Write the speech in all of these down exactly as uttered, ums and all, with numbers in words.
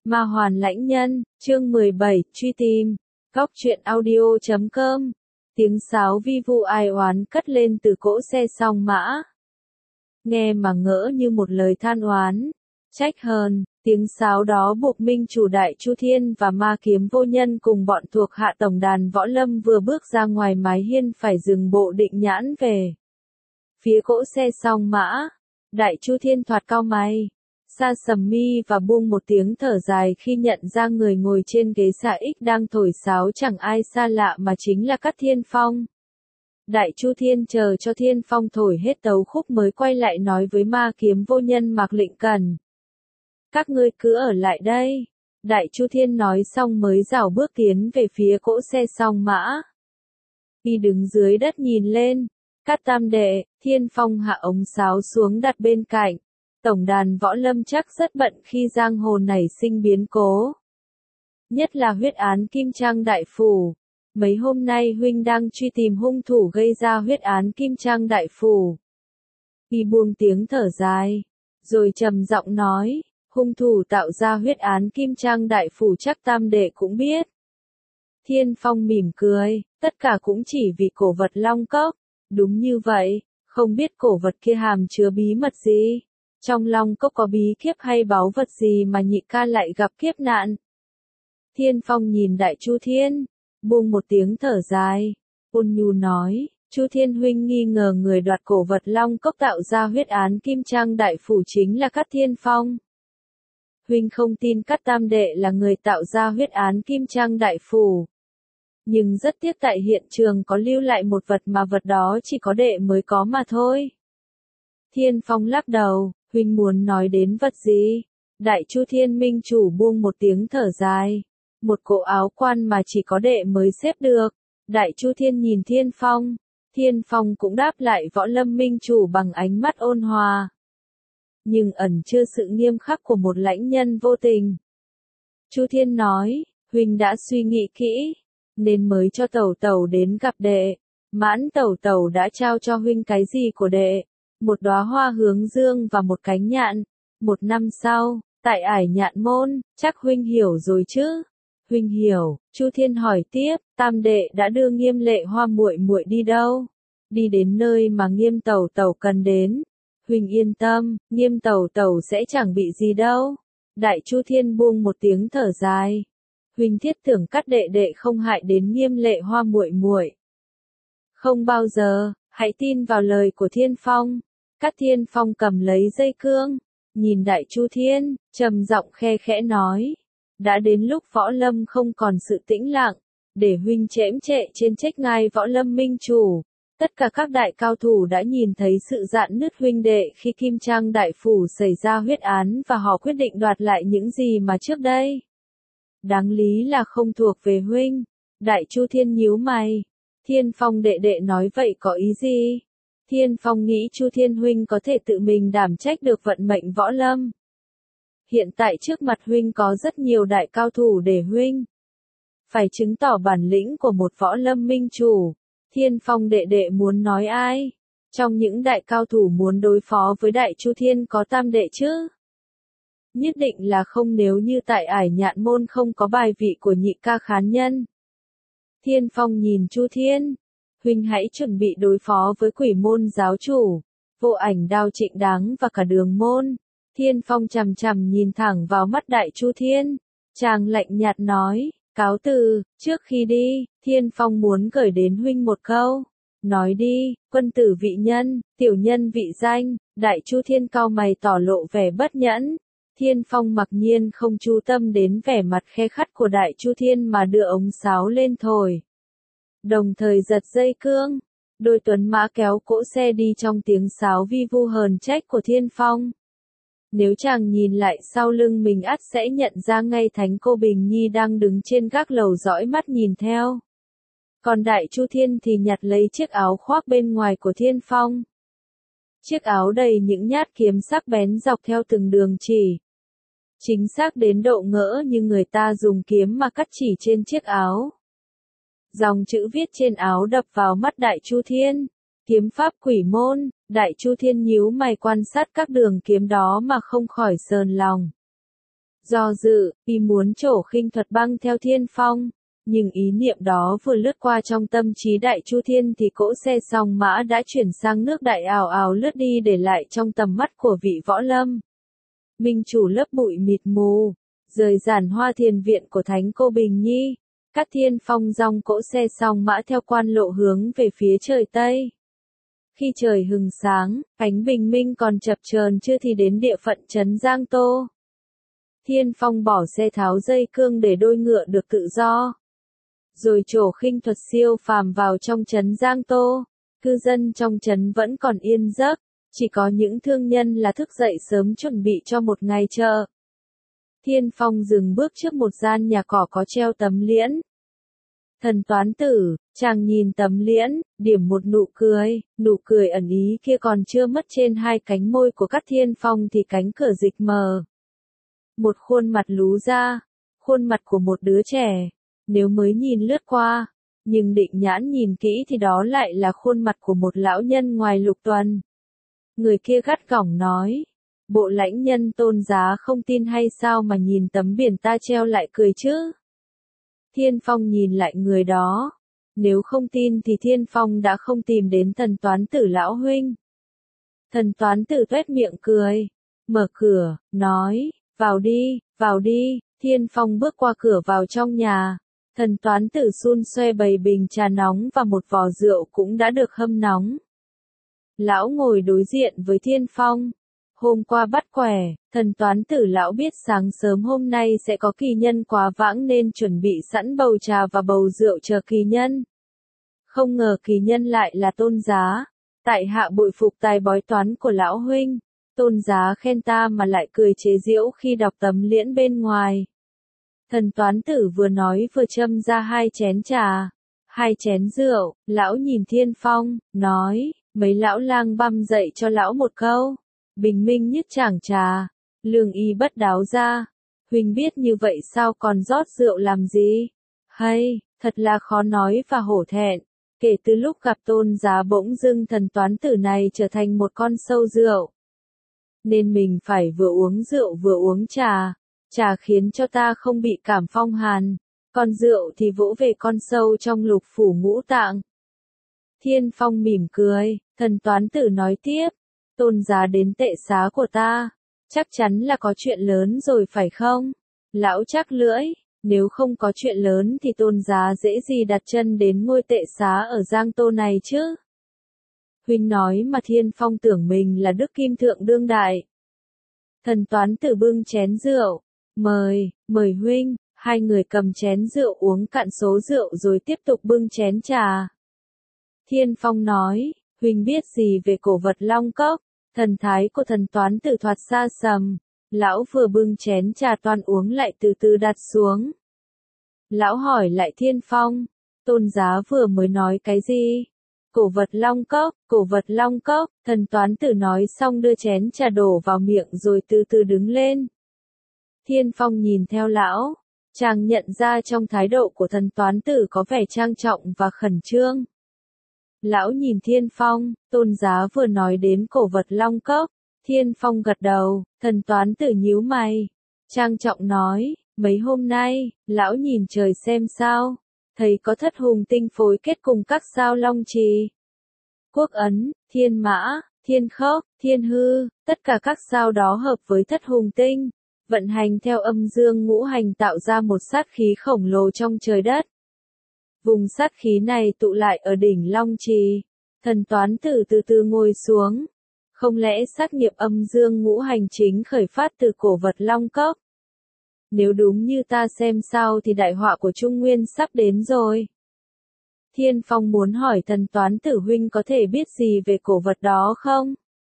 Ma Hoàn Lãnh Nhân, chương mười bảy, truy tìm. Góc truyện audio chấm com. Tiếng sáo vi vu ai oán cất lên từ cỗ xe song mã. Nghe mà ngỡ như một lời than oán, trách hờn, tiếng sáo đó buộc minh chủ Đại Chu Thiên và Ma Kiếm Vô Nhân cùng bọn thuộc hạ tổng đàn võ lâm vừa bước ra ngoài mái hiên phải dừng bộ định nhãn về phía cỗ xe song mã. Đại Chu Thiên thoạt cau mày, sa sầm mi và buông một tiếng thở dài khi nhận ra người ngồi trên ghế xà ích đang thổi sáo chẳng ai xa lạ mà chính là Cát Thiên Phong. Đại Chu Thiên chờ cho Thiên Phong thổi hết tấu khúc mới quay lại nói với Ma Kiếm Vô Nhân Mạc Lệnh Cần. Các ngươi cứ ở lại đây. Đại Chu Thiên nói xong mới rảo bước tiến về phía cỗ xe song mã. Khi đứng dưới đất nhìn lên, Cát Tam Đệ, Thiên Phong hạ ống sáo xuống đặt bên cạnh. Tổng đàn võ lâm chắc rất bận khi giang hồ nảy sinh biến cố. Nhất là huyết án Kim Trang Đại Phủ. Mấy hôm nay huynh đang truy tìm hung thủ gây ra huyết án Kim Trang Đại Phủ. Y buông tiếng thở dài, rồi trầm giọng nói, hung thủ tạo ra huyết án Kim Trang Đại Phủ chắc Tam Đệ cũng biết. Thiên Phong mỉm cười, tất cả cũng chỉ vì cổ vật Long Cốc. Đúng như vậy, không biết cổ vật kia hàm chứa bí mật gì. Trong Long Cốc có bí kíp hay báu vật gì mà nhị ca lại gặp kiếp nạn? Thiên Phong nhìn Đại Chu Thiên, buông một tiếng thở dài, ôn nhu nói, Chu Thiên huynh nghi ngờ người đoạt cổ vật Long Cốc tạo ra huyết án Kim Trang Đại Phủ chính là Cát Thiên Phong. Huynh không tin Cát Tam Đệ là người tạo ra huyết án Kim Trang Đại Phủ. Nhưng rất tiếc tại hiện trường có lưu lại một vật mà vật đó chỉ có đệ mới có mà thôi. Thiên Phong lắc đầu, huynh muốn nói đến vật gì? Đại Chu Thiên minh chủ buông một tiếng thở dài. Một cổ áo quan mà chỉ có đệ mới xếp được. Đại Chu Thiên nhìn Thiên Phong. Thiên Phong cũng đáp lại võ lâm minh chủ bằng ánh mắt ôn hòa. Nhưng ẩn chứa sự nghiêm khắc của một lãnh nhân vô tình. Chu Thiên nói, huynh đã suy nghĩ kỹ, nên mới cho tẩu tẩu đến gặp đệ. Mãn tẩu tẩu đã trao cho huynh cái gì của đệ? Một đóa hoa hướng dương và một cánh nhạn. Một năm sau, tại ải nhạn môn, chắc huynh hiểu rồi chứ? Huynh hiểu. Chu Thiên hỏi tiếp, Tam Đệ đã đưa Nghiêm Lệ Hoa muội muội đi đâu? Đi đến nơi mà Nghiêm tẩu tẩu cần đến. Huynh yên tâm, Nghiêm tẩu tẩu sẽ chẳng bị gì đâu. Đại Chu Thiên buông một tiếng thở dài. Huynh thiết tưởng Cát đệ đệ không hại đến Nghiêm Lệ Hoa muội muội. Không bao giờ, hãy tin vào lời của Thiên Phong. Cát Thiên Phong cầm lấy dây cương, nhìn Đại Chu Thiên, trầm giọng khe khẽ nói, đã đến lúc võ lâm không còn sự tĩnh lặng, để huynh chễm trệ trên trách ngai võ lâm minh chủ. Tất cả các đại cao thủ đã nhìn thấy sự rạn nứt huynh đệ khi Kim Trang Đại Phủ xảy ra huyết án và họ quyết định đoạt lại những gì mà trước đây đáng lý là không thuộc về huynh. Đại Chu Thiên nhíu mày. Thiên Phong đệ đệ nói vậy có ý gì? Thiên Phong nghĩ Chu Thiên huynh có thể tự mình đảm trách được vận mệnh võ lâm. Hiện tại trước mặt huynh có rất nhiều đại cao thủ để huynh phải chứng tỏ bản lĩnh của một võ lâm minh chủ. Thiên Phong đệ đệ muốn nói ai? Trong những đại cao thủ muốn đối phó với Đại Chu Thiên có Tam Đệ chứ? Nhất định là không nếu như tại ải nhạn môn không có bài vị của nhị ca khán nhân. Thiên Phong nhìn Chu Thiên. Huynh hãy chuẩn bị đối phó với Quỷ Môn giáo chủ, Vô Ảnh Đao Trịnh Đáng và cả Đường Môn. Thiên Phong chằm chằm nhìn thẳng vào mắt Đại Chu Thiên. Chàng lạnh nhạt nói, cáo từ, trước khi đi, Thiên Phong muốn gửi đến huynh một câu. Nói đi, quân tử vị nhân, tiểu nhân vị danh. Đại Chu Thiên cau mày tỏ lộ vẻ bất nhẫn. Thiên Phong mặc nhiên không chú tâm đến vẻ mặt khe khắt của Đại Chu Thiên mà đưa ống sáo lên thổi. Đồng thời giật dây cương, đôi tuấn mã kéo cỗ xe đi trong tiếng sáo vi vu hờn trách của Thiên Phong. Nếu chàng nhìn lại sau lưng mình ắt sẽ nhận ra ngay Thánh Cô Bình Nhi đang đứng trên gác lầu dõi mắt nhìn theo. Còn Đại Chu Thiên thì nhặt lấy chiếc áo khoác bên ngoài của Thiên Phong. Chiếc áo đầy những nhát kiếm sắc bén dọc theo từng đường chỉ. Chính xác đến độ ngỡ như người ta dùng kiếm mà cắt chỉ trên chiếc áo. Dòng chữ viết trên áo đập vào mắt Đại Chu Thiên. Kiếm pháp Quỷ Môn. Đại Chu Thiên nhíu mày quan sát các đường kiếm đó mà không khỏi sờn lòng. Do dự, y muốn trổ khinh thuật băng theo Thiên Phong. Nhưng ý niệm đó vừa lướt qua trong tâm trí Đại Chu Thiên thì cỗ xe song mã đã chuyển sang nước đại ào ào lướt đi để lại trong tầm mắt của vị võ lâm minh chủ lớp bụi mịt mù, rời giản Hoa Thiền viện của Thánh Cô Bình Nhi. Các Thiên Phong dòng cỗ xe song mã theo quan lộ hướng về phía trời Tây. Khi trời hừng sáng, ánh bình minh còn chập chờn chưa thì đến địa phận trấn Giang Tô. Thiên Phong bỏ xe tháo dây cương để đôi ngựa được tự do. Rồi trổ khinh thuật siêu phàm vào trong trấn Giang Tô. Cư dân trong trấn vẫn còn yên giấc, chỉ có những thương nhân là thức dậy sớm chuẩn bị cho một ngày chợ. Thiên Phong dừng bước trước một gian nhà cỏ có treo tấm liễn. Thần toán tử, chàng nhìn tấm liễn, điểm một nụ cười, nụ cười ẩn ý kia còn chưa mất trên hai cánh môi của các Thiên Phong thì cánh cửa dịch mờ. Một khuôn mặt lú ra, khuôn mặt của một đứa trẻ, nếu mới nhìn lướt qua, nhưng định nhãn nhìn kỹ thì đó lại là khuôn mặt của một lão nhân ngoài lục tuần. Người kia gắt gỏng nói, bộ lãnh nhân Tôn Giá không tin hay sao mà nhìn tấm biển ta treo lại cười chứ? Thiên Phong nhìn lại người đó, nếu không tin thì Thiên Phong đã không tìm đến thần toán tử lão huynh. Thần toán tử tuét miệng cười, mở cửa, nói, vào đi, vào đi. Thiên Phong bước qua cửa vào trong nhà. Thần toán tử xun xoe bày bình trà nóng và một vò rượu cũng đã được hâm nóng. Lão ngồi đối diện với Thiên Phong. Hôm qua bắt quẻ, thần toán tử lão biết sáng sớm hôm nay sẽ có kỳ nhân quá vãng nên chuẩn bị sẵn bầu trà và bầu rượu chờ kỳ nhân. Không ngờ kỳ nhân lại là Tôn Giá. Tại hạ bội phục tài bói toán của lão huynh. Tôn Giá khen ta mà lại cười chế giễu khi đọc tấm liễn bên ngoài. Thần toán tử vừa nói vừa châm ra hai chén trà, hai chén rượu. Lão nhìn Thiên Phong, nói, mấy lão lang băm dậy cho lão một câu. Bình minh nhất chảng trà, lương y bất đáo ra. Huynh biết như vậy sao còn rót rượu làm gì? Hay, thật là khó nói và hổ thẹn. Kể từ lúc gặp Tôn Giá bỗng dưng thần toán tử này trở thành một con sâu rượu. Nên mình phải vừa uống rượu vừa uống trà. Trà khiến cho ta không bị cảm phong hàn. Còn rượu thì vỗ về con sâu trong lục phủ ngũ tạng. Thiên Phong mỉm cười, thần toán tử nói tiếp. Tôn Giá đến tệ xá của ta. Chắc chắn là có chuyện lớn rồi phải không? Lão chắc lưỡi, nếu không có chuyện lớn thì Tôn Giá dễ gì đặt chân đến ngôi tệ xá ở Giang Tô này chứ? Huynh nói mà Thiên Phong tưởng mình là Đức Kim Thượng đương đại. Thần toán tử bưng chén rượu. Mời, mời huynh. Hai người cầm chén rượu uống cạn số rượu rồi tiếp tục bưng chén trà. Thiên Phong nói, huynh biết gì về cổ vật Long Cốc? Thần thái của thần toán tử thoạt xa sầm. Lão vừa bưng chén trà toan uống lại từ từ đặt xuống. Lão hỏi lại Thiên Phong, Tôn Giá vừa mới nói cái gì? Cổ vật Long Cốc, cổ vật Long Cốc. Thần toán tử nói xong đưa chén trà đổ vào miệng rồi từ từ đứng lên. Thiên Phong nhìn theo lão, chàng nhận ra trong thái độ của thần toán tử có vẻ trang trọng và khẩn trương. Lão nhìn Thiên Phong, Tôn Giá vừa nói đến cổ vật Long Cốc. Thiên Phong gật đầu, thần toán tử nhíu mày. Trang trọng nói, mấy hôm nay, lão nhìn trời xem sao. Thấy có thất hùng tinh phối kết cùng các sao Long Trì, Quốc Ấn, Thiên Mã, Thiên Khốc, Thiên Hư, tất cả các sao đó hợp với thất hùng tinh. Vận hành theo âm dương ngũ hành tạo ra một sát khí khổng lồ trong trời đất. Vùng sát khí này tụ lại ở đỉnh Long Trì. Thần toán tử từ từ ngồi xuống. Không lẽ sát nghiệp âm dương ngũ hành chính khởi phát từ cổ vật Long Cốc? Nếu đúng như ta xem sao thì đại họa của Trung Nguyên sắp đến rồi. Thiên Phong muốn hỏi thần toán tử huynh có thể biết gì về cổ vật đó không?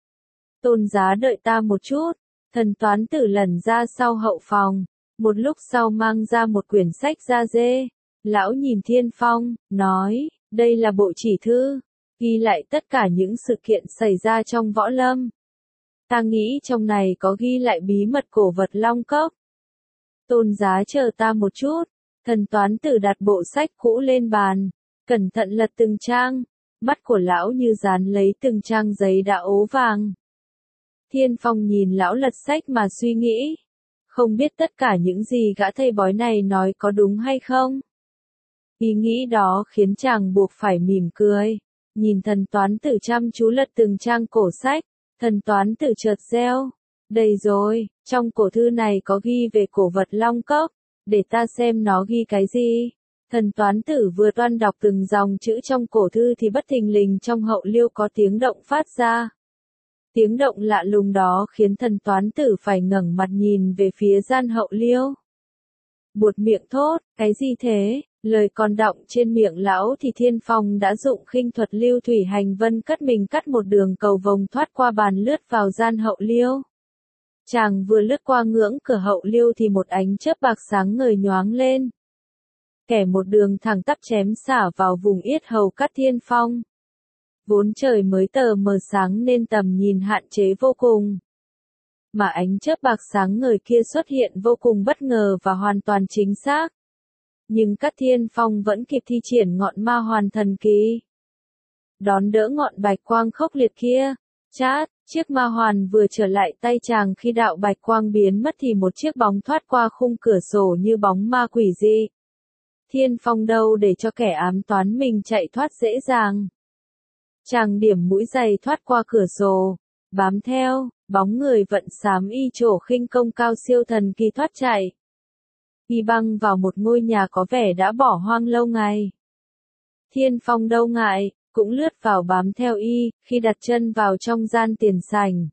Tôn Giá đợi ta một chút. Thần toán tử lẩn ra sau hậu phòng. Một lúc sau mang ra một quyển sách da dê. Lão nhìn Thiên Phong, nói, đây là bộ chỉ thư. Ghi lại tất cả những sự kiện xảy ra trong võ lâm. Ta nghĩ trong này có ghi lại bí mật cổ vật Long Cốc. Tôn Giá chờ ta một chút. Thần toán tử đặt bộ sách cũ lên bàn. Cẩn thận lật từng trang. Mắt của lão như dán lấy từng trang giấy đã ố vàng. Thiên Phong nhìn lão lật sách mà suy nghĩ. Không biết tất cả những gì gã thầy bói này nói có đúng hay không? Ý nghĩ đó khiến chàng buộc phải mỉm cười. Nhìn thần toán tử chăm chú lật từng trang cổ sách, thần toán tử chợt reo. Đây rồi, trong cổ thư này có ghi về cổ vật Long Cốc, để ta xem nó ghi cái gì. Thần toán tử vừa toan đọc từng dòng chữ trong cổ thư thì bất thình lình trong hậu liêu có tiếng động phát ra. Tiếng động lạ lùng đó khiến thần toán tử phải ngẩng mặt nhìn về phía gian hậu liêu. Buột miệng thốt, cái gì thế? Lời còn đọng trên miệng lão thì Thiên Phong đã dụng khinh thuật lưu thủy hành vân cất mình cắt một đường cầu vồng thoát qua bàn lướt vào gian hậu liêu. Chàng vừa lướt qua ngưỡng cửa hậu liêu thì một ánh chớp bạc sáng ngời nhoáng lên. Kẻ một đường thẳng tắp chém xả vào vùng yết hầu cắt Thiên Phong. Vốn trời mới tờ mờ sáng nên tầm nhìn hạn chế vô cùng. Mà ánh chớp bạc sáng ngời kia xuất hiện vô cùng bất ngờ và hoàn toàn chính xác. Nhưng Cát Thiên Phong vẫn kịp thi triển ngọn ma hoàn thần kỳ. Đón đỡ ngọn bạch quang khốc liệt kia. Chát, chiếc ma hoàn vừa trở lại tay chàng khi đạo bạch quang biến mất thì một chiếc bóng thoát qua khung cửa sổ như bóng ma quỷ dị. Thiên Phong đâu để cho kẻ ám toán mình chạy thoát dễ dàng. Chàng điểm mũi giày thoát qua cửa sổ, bám theo, bóng người vận xám y trổ khinh công cao siêu thần kỳ thoát chạy. Y băng vào một ngôi nhà có vẻ đã bỏ hoang lâu ngày. Thiên Phong đâu ngại, cũng lướt vào bám theo y, khi đặt chân vào trong gian tiền sảnh.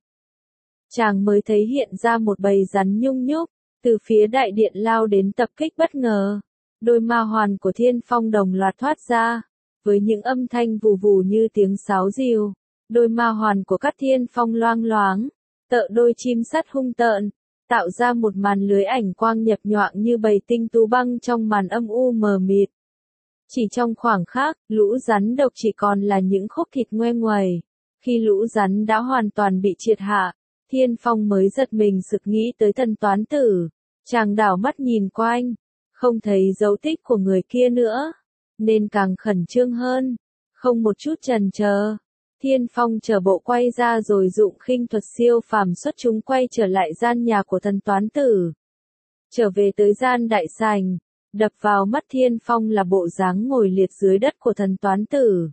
Chàng mới thấy hiện ra một bầy rắn nhung nhúc, từ phía đại điện lao đến tập kích bất ngờ. Đôi ma hoàn của Thiên Phong đồng loạt thoát ra, với những âm thanh vù vù như tiếng sáo rìu. Đôi ma hoàn của Cát Thiên Phong loang loáng, tợ đôi chim sắt hung tợn, tạo ra một màn lưới ảnh quang nhập nhoạng như bầy tinh tú băng trong màn âm u mờ mịt. Chỉ trong khoảng khắc, lũ rắn độc chỉ còn là những khúc thịt ngoe nguẩy. Khi lũ rắn đã hoàn toàn bị triệt hạ, Thiên Phong mới giật mình sực nghĩ tới thần toán tử. Chàng đảo mắt nhìn quanh, không thấy dấu tích của người kia nữa, nên càng khẩn trương hơn. Không một chút chần chờ, Thiên Phong chờ bộ quay ra rồi dụng khinh thuật siêu phàm xuất chúng quay trở lại gian nhà của thần toán tử. Trở về tới gian đại sảnh, đập vào mắt Thiên Phong là bộ dáng ngồi liệt dưới đất của thần toán tử.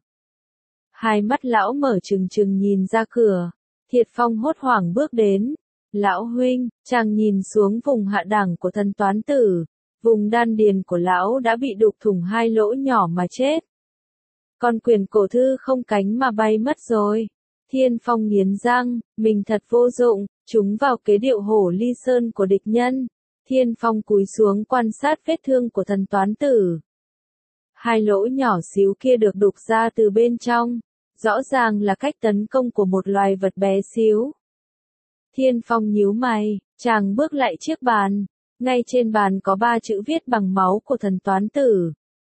Hai mắt lão mở trừng trừng nhìn ra cửa, Thiệt Phong hốt hoảng bước đến. Lão huynh, chàng nhìn xuống vùng hạ đẳng của thần toán tử, vùng đan điền của lão đã bị đục thủng hai lỗ nhỏ mà chết. Con quyền cổ thư không cánh mà bay mất rồi. Thiên Phong nghiến răng, mình thật vô dụng, chúng vào kế điệu hổ ly sơn của địch nhân. Thiên Phong cúi xuống quan sát vết thương của thần toán tử. Hai lỗ nhỏ xíu kia được đục ra từ bên trong, rõ ràng là cách tấn công của một loài vật bé xíu. Thiên Phong nhíu mày, chàng bước lại chiếc bàn. Ngay trên bàn có ba chữ viết bằng máu của thần toán tử.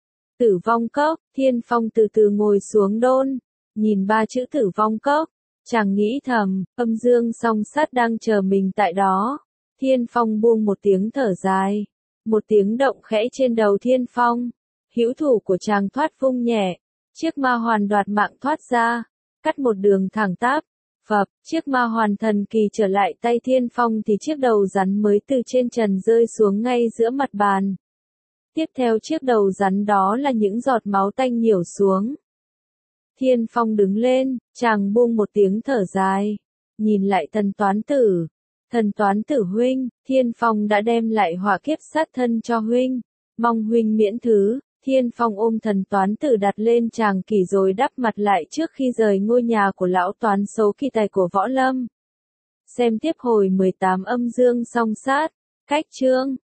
Tử vong cốc. Thiên Phong từ từ ngồi xuống đôn, nhìn ba chữ tử vong cốc. Chàng nghĩ thầm, âm dương song sát đang chờ mình tại đó. Thiên Phong buông một tiếng thở dài. Một tiếng động khẽ trên đầu Thiên Phong. Hữu thủ của chàng thoát vung nhẹ. Chiếc ma hoàn đoạt mạng thoát ra, cắt một đường thẳng tắp. Phập, chiếc ma hoàn thần kỳ trở lại tay Thiên Phong thì chiếc đầu rắn mới từ trên trần rơi xuống ngay giữa mặt bàn. Tiếp theo chiếc đầu rắn đó là những giọt máu tanh nhiểu xuống. Thiên Phong đứng lên, chàng buông một tiếng thở dài. Nhìn lại thần toán tử. Thần toán tử huynh, Thiên Phong đã đem lại hỏa kiếp sát thân cho huynh. Mong huynh miễn thứ. Thiên Phong ôm thần toán tử đặt lên tràng kỷ rồi đắp mặt lại trước khi rời ngôi nhà của lão toán xấu kỳ tài của Võ Lâm. Xem tiếp hồi mười tám âm dương song sát. Cách chương